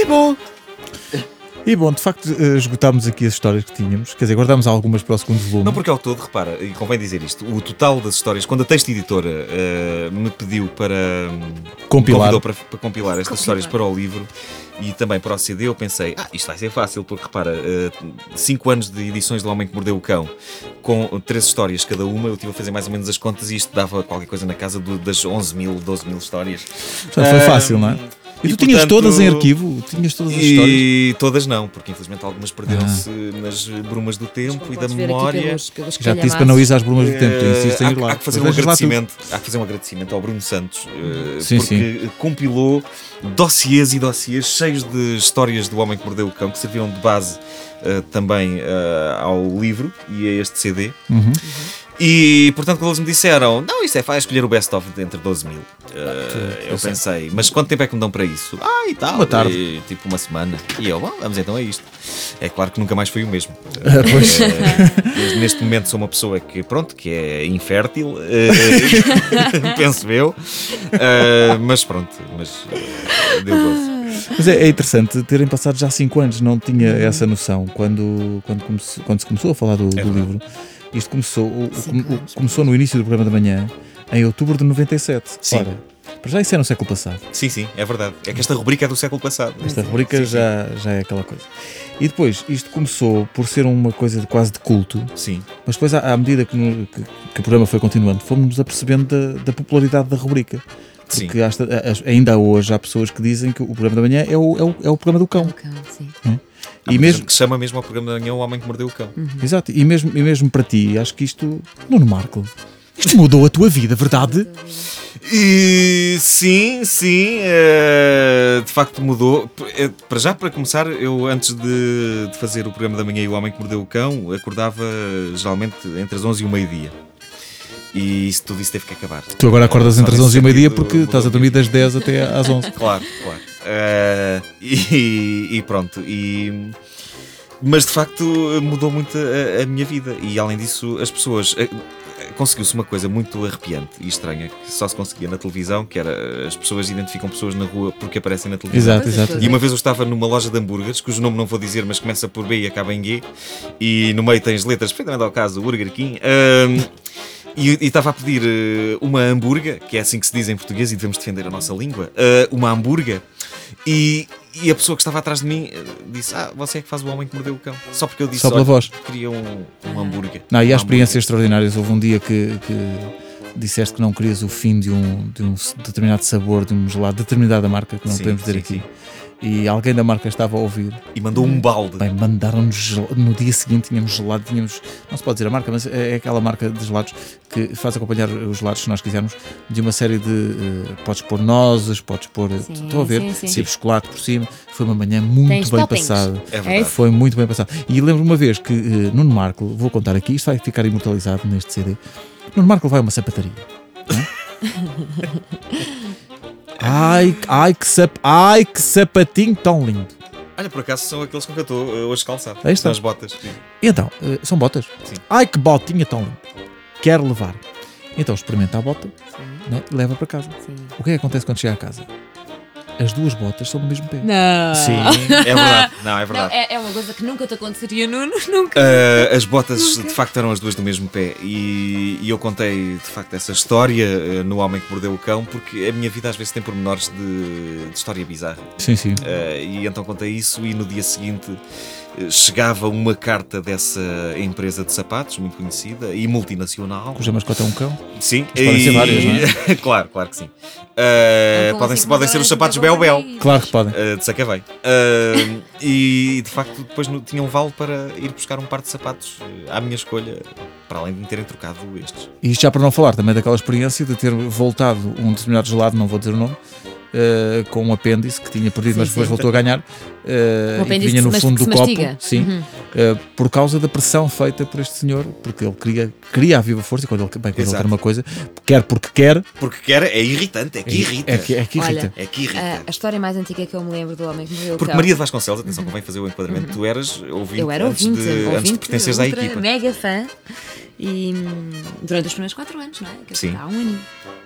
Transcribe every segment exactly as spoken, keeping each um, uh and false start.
bom! E bom, de facto, esgotámos aqui as histórias que tínhamos. Quer dizer, guardámos algumas para o segundo volume. Não, porque ao todo, repara, e convém dizer isto, o total das histórias, quando a Texto Editora uh, me pediu para compilar, me para, para compilar estas compilar. histórias para o livro e também para o C D, eu pensei, ah, isto vai ser fácil, porque repara, uh, cinco anos de edições do Homem que Mordeu o Cão, com três histórias cada uma, eu estive a fazer mais ou menos as contas e isto dava qualquer coisa na casa do, das onze mil, doze mil histórias. Portanto, foi fácil, uh, não é? E, e tu tinhas portanto, todas em arquivo? Tinhas todas as e histórias? E todas não, porque infelizmente algumas perderam-se ah. nas brumas do tempo e da memória. Pelos, pelos Já te disse para não ir às brumas do tempo, tu insistes em ir lá. Há que fazer um agradecimento, há que fazer um agradecimento ao Bruno Santos, uh, sim, porque sim. compilou dossiês e dossiês cheios de histórias do Homem que Mordeu o Cão, que serviram de base uh, também uh, ao livro e a este C D. Uhum. Uhum. E, portanto, quando eles me disseram, não, isso é fácil, escolher o best-of entre doze mil. Uh, eu pensei, mas quanto tempo é que me dão para isso? Ah, e tal. Uma tarde. E, tipo uma semana. E eu, bom, vamos então a isto. É claro que nunca mais foi o mesmo. Ah, pois. Uh, neste momento sou uma pessoa que, pronto, que é infértil, uh, penso eu. Uh, mas pronto, mas uh, deu gozo. Mas é, é interessante terem passado já cinco anos, não tinha essa noção quando, quando, comece, quando se começou a falar do, é do livro. Isto começou, o, o, começou no início do programa da manhã, em outubro de noventa e sete. Sim. Ora, para já isso é no século passado. Sim, sim, é verdade. É que esta rubrica é do século passado. Esta rubrica sim, já, sim. já é aquela coisa. E depois, isto começou por ser uma coisa de, quase de culto. Sim. Mas depois, à, à medida que, no, que, que o programa foi continuando, fomos-nos apercebendo da, da popularidade da rubrica. Porque hasta, ainda hoje há pessoas que dizem que o programa da manhã é o, é o, é o programa do cão. O cão, sim. É? E mesmo que se chama mesmo ao programa da manhã O Homem que Mordeu o Cão. Uhum. Exato, e mesmo, e mesmo para ti, acho que isto, Nuno Marco, isto mudou a tua vida, verdade? E, sim, sim, é, de facto mudou. É, para já, para começar, eu antes de, de fazer o programa da manhã e O Homem que Mordeu o Cão, acordava geralmente entre as onze e o meio-dia. E isso, tudo isso teve que acabar. Tu agora acordas entre as onze e o meio-dia porque estás a dormir das dez até às onze. Claro, claro. Uh, e, e pronto. E, mas de facto mudou muito a, a minha vida. E além disso, as pessoas. Conseguiu-se uma coisa muito arrepiante e estranha que só se conseguia na televisão, que era as pessoas identificam pessoas na rua porque aparecem na televisão. Exato, exato. E uma vez eu estava numa loja de hambúrgueres, cujo nome não vou dizer, mas começa por B e acaba em G, e no meio tens letras perfeitamente ao caso, Burger King. Um, E, e estava a pedir uh, uma hambúrguer, que é assim que se diz em português e devemos defender a nossa língua, uh, uma hambúrguer, e, e a pessoa que estava atrás de mim uh, disse, ah, você é que faz o Homem que Mordeu o Cão. Só porque eu disse, só pela voz. Queria um, um hambúrguer. Não, e há um experiências extraordinárias. Houve um dia que, que disseste que não querias o fim de um, de um determinado sabor, de um gelado, de determinada marca, que não sim, podemos dizer sim, aqui. Sim. E alguém da marca estava a ouvir e mandou um balde. Bem, mandaram-nos no dia seguinte, tínhamos gelado, tínhamos, não se pode dizer a marca, mas é aquela marca de gelados que faz acompanhar os gelados, se nós quisermos, de uma série de uh, podes pôr nozes, podes pôr, sim, estão a ver, sim, sim. Tipo chocolate por cima. Foi uma manhã muito Tens bem toppings. Passada. É verdade. Foi muito bem passada. E lembro uma vez que uh, Nuno Marco, vou contar aqui, isto vai ficar imortalizado neste C D. Nuno Marco vai a uma sapataria. Ai, ai, que sap, ai, que sapatinho tão lindo. Olha, por acaso são aqueles com que eu estou hoje calçado. Aí está. São as botas. Sim. Então, são botas? Sim. Ai, que botinha tão linda. Quero levar. Então experimenta a bota, né, e leva para casa. Sim. O que é que acontece quando chega a casa? As duas botas são do mesmo pé. Não. Sim, é verdade. Não, é verdade. Não, é, é uma coisa que nunca te aconteceria, Nuno. Nunca. Uh, as botas, nunca. De facto, eram as duas do mesmo pé. E, e eu contei, de facto, essa história uh, no Homem que Mordeu o Cão, porque a minha vida às vezes tem pormenores de, de história bizarra. Sim, sim. Uh, e então contei isso e no dia seguinte uh, chegava uma carta dessa empresa de sapatos, muito conhecida e multinacional. Cuja mascota é um cão? Sim. Mas podem e... ser várias, não é? Claro, claro que sim. Uh, podem, assim, podem ser os sapatos Bel Bel. Claro que podem. Uh, de Sacavém. Uh, e de facto depois no, tinha um vale para ir buscar um par de sapatos uh, à minha escolha, para além de me terem trocado estes. E isto já para não falar também daquela experiência de ter voltado um determinado gelado, não vou dizer o nome, Uh, com um apêndice que tinha perdido, sim, mas depois sim. voltou a ganhar, uh, um e que vinha no fundo do copo, sim, uhum. uh, por causa da pressão feita por este senhor, porque ele queria, queria a viva força, e quando ele, bem, quando ele quer uma coisa, quer porque quer, porque quer, é irritante, é que irrita. É, é, que, é que irrita. Olha, é que irrita. A, a história mais antiga que eu me lembro do Homem que Mordeu o Cão. Porque Maria de Vasconcelos, atenção, convém fazer o enquadramento, uhum. tu eras ouvinte, eu era ouvinte, antes, de, ouvinte, antes de pertenceres à equipa. Mega fã. E durante os primeiros quatro anos, não é? Que sim. há um aninho.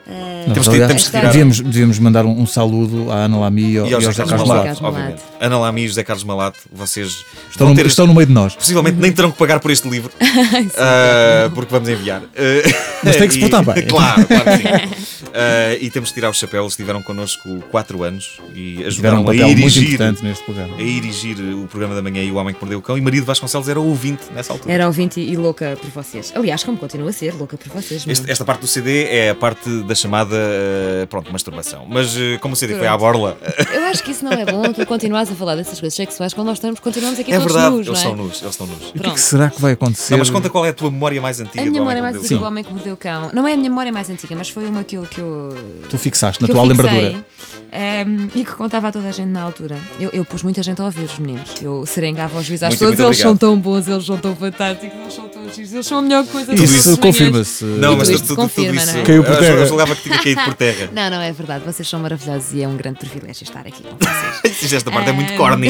Uh, Não, Temos de- aliás, temos de tirar- devíamos, devíamos mandar um, um saludo à Ana Lamy e ao, E ao e ao José José Carlos Carlos Malato. Malato, Malato. obviamente. Ana Lamy e José Carlos Malato, vocês Estão, vão no, ter, estão no meio de nós. possivelmente nem terão que pagar por este livro, ah, porque vamos enviar. Ah, Mas tem que se e- portar bem. Claro, claro que sim. Ah, e temos de tirar o chapéu, eles estiveram connosco quatro anos e Tiveram ajudaram um a papel muito erigir, importante neste programa. a erigir o programa da manhã e o Homem que Mordeu o Cão. E Marido Vasconcelos era ouvinte nessa altura. Era ouvinte e louca por vocês. Aliás, como continua a ser, louca por vocês. Este- não? esta parte do C D é a parte da chamada, ah, pronto, masturbação. Mas ah, como o C D foi à Pronto. borla, Eu acho que isso não é bom, tu continuas a falar dessas coisas sexuais quando nós estamos, continuamos aqui é todos verdade, nus, eles não é? são nus, eles estão nus. E o que é Pronto. que será que vai acontecer? Não, mas conta qual é a tua memória mais antiga A do minha Homem memória que mais Mordeu o antiga Cão. do Homem que Mordeu o Cão não é a minha memória mais antiga, mas foi uma que eu, que eu, Tu fixaste na que tua eu fixei, lembradura. ehm, e que contava a toda a gente na altura. Eu, eu pus muita gente a ouvir os meninos. Eu serengava aos juízes às Muito, todos. muito Eles são obrigado. tão bons, eles são tão fantásticos, eles são tão giros, eles são a melhor coisa Tudo todas Isso as manhãs. confirma-se. Não, E mas tudo tudo, isto tudo, tudo confirma, isso. não é? Caiu por eu- terra. Eu julgava que tinha caído por terra. Não, não, é verdade. Vocês são maravilhosos e é um grande privilégio estar aqui com vocês. Esta parte é muito Ah, corny.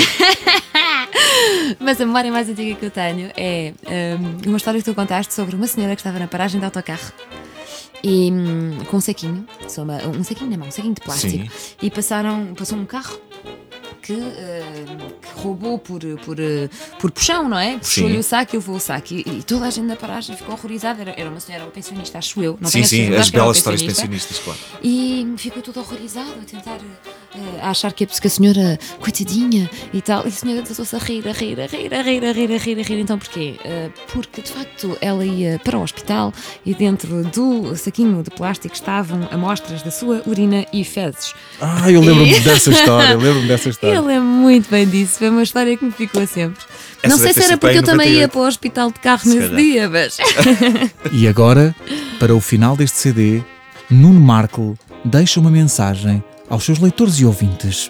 Mas a memória mais antiga que eu tenho é hum, uma história que tu contaste sobre uma senhora que estava na paragem de autocarro e hum, com um saquinho, só uma- um saquinho na mão, um saquinho de plástico, Sim. e passaram, passou um carro que, hum, que roubou por, por, eh, por puxão, não é? Puxou-lhe Sim. o saco e levou o saco. E, e toda a gente na paragem ficou horrorizada. Era, era uma senhora, uma pensionista, acho eu. Não Sim, tenho a sim, certeza, as acho que era uma belas histórias pensionista. pensionistas, claro. E ficou todo horrorizado a tentar eh, a achar que a, que a senhora, coitadinha e tal, e a senhora desasou-se a rir, a rir, a rir, a rir, a rir, a rir, a rir. Então porquê? Eh, porque de facto ela ia para o hospital e dentro do saquinho de plástico estavam amostras da sua urina e fezes. Ah, eu lembro-me dessa história. Eu lembro-me dessa história. Ele é muito bem disso, foi uma história que me ficou sempre. Essa Não sei deve se ter era sido porque bem eu também noventa e ia oito. para o hospital de carro nesse calhar. dia, mas. E agora, para o final deste C D, Nuno Marco deixa uma mensagem aos seus leitores e ouvintes.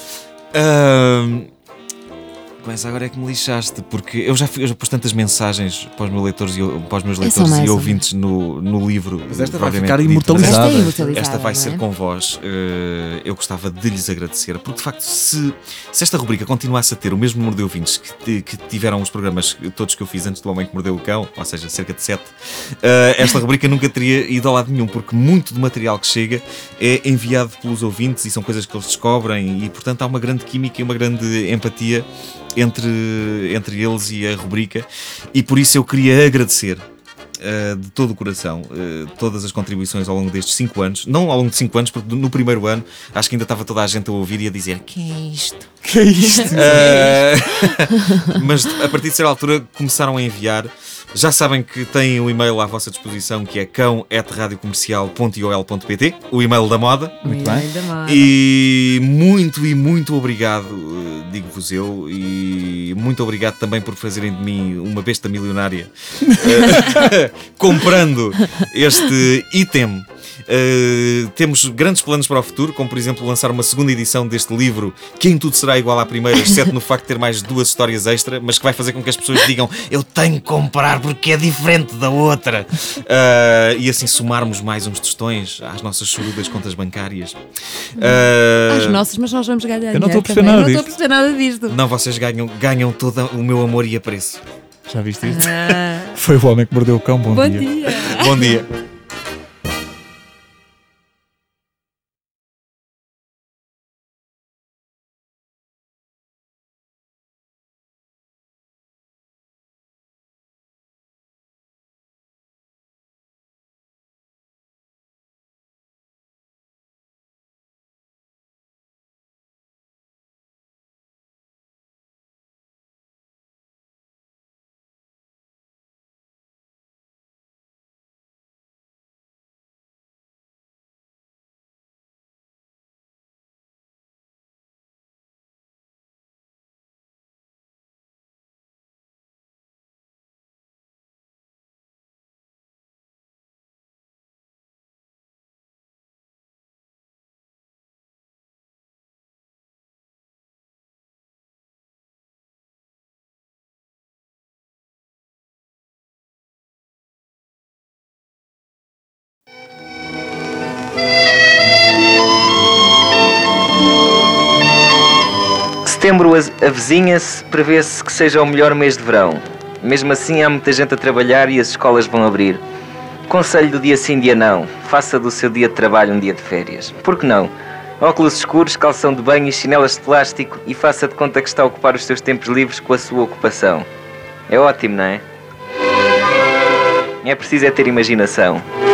Ahm, Começa agora é que me lixaste, porque eu já, fui, eu já pus tantas mensagens para os meus leitores e, para os meus É só leitores mais e uma. ouvintes no, no livro. Mas esta vai propriamente ficar dito. imortalizada. Esta é Esta imortalizada, Esta vai não ser é? com vós. Eh, eu gostava de lhes agradecer, porque de facto, se, se esta rubrica continuasse a ter o mesmo número de ouvintes que, que tiveram os programas todos que eu fiz antes do Homem que Mordeu o Cão, ou seja, cerca de sete, eh, esta rubrica nunca teria ido a lado nenhum, porque muito do material que chega é enviado pelos ouvintes e são coisas que eles descobrem, e portanto há uma grande química e uma grande empatia entre, entre eles e a rubrica, e por isso eu queria agradecer Uh, de todo o coração, uh, todas as contribuições ao longo destes cinco anos, não ao longo de cinco anos, porque no primeiro ano acho que ainda estava toda a gente a ouvir e a dizer que é isto? Que é isto? Uh, mas a partir de certa altura começaram a enviar. Já sabem que têm o e-mail à vossa disposição, que é cão arroba radiocomercial ponto i o l ponto p t, o e-mail da moda. Muito bem. E muito e muito obrigado, uh, digo-vos eu, e muito obrigado também por fazerem de mim uma besta milionária uh, comprando este item. Uh, temos grandes planos para o futuro, como por exemplo lançar uma segunda edição deste livro, que em tudo será igual à primeira, exceto no facto de ter mais duas histórias extra, mas que vai fazer com que as pessoas digam eu tenho que comprar porque é diferente da outra, uh, e assim somarmos mais uns tostões às nossas chorudas contas bancárias. Uh, Às nossas, mas nós vamos ganhar. Eu não estou a perceber também. nada Eu não disto. estou a perceber nada disto. Não, vocês ganham, ganham todo o meu amor e apreço. Já viste isto? Ah, Foi o Homem que Mordeu o Cão. Bom, bom dia. dia. Bom dia. Setembro avizinha-se, prevê-se que seja o melhor mês de verão. Mesmo assim, há muita gente a trabalhar e as escolas vão abrir. conselho do dia sim, dia não. Faça do seu dia de trabalho um dia de férias. Por que não? Óculos escuros, calção de banho e chinelas de plástico e faça de conta que está a ocupar os seus tempos livres com a sua ocupação. É ótimo, não é? É preciso é ter imaginação.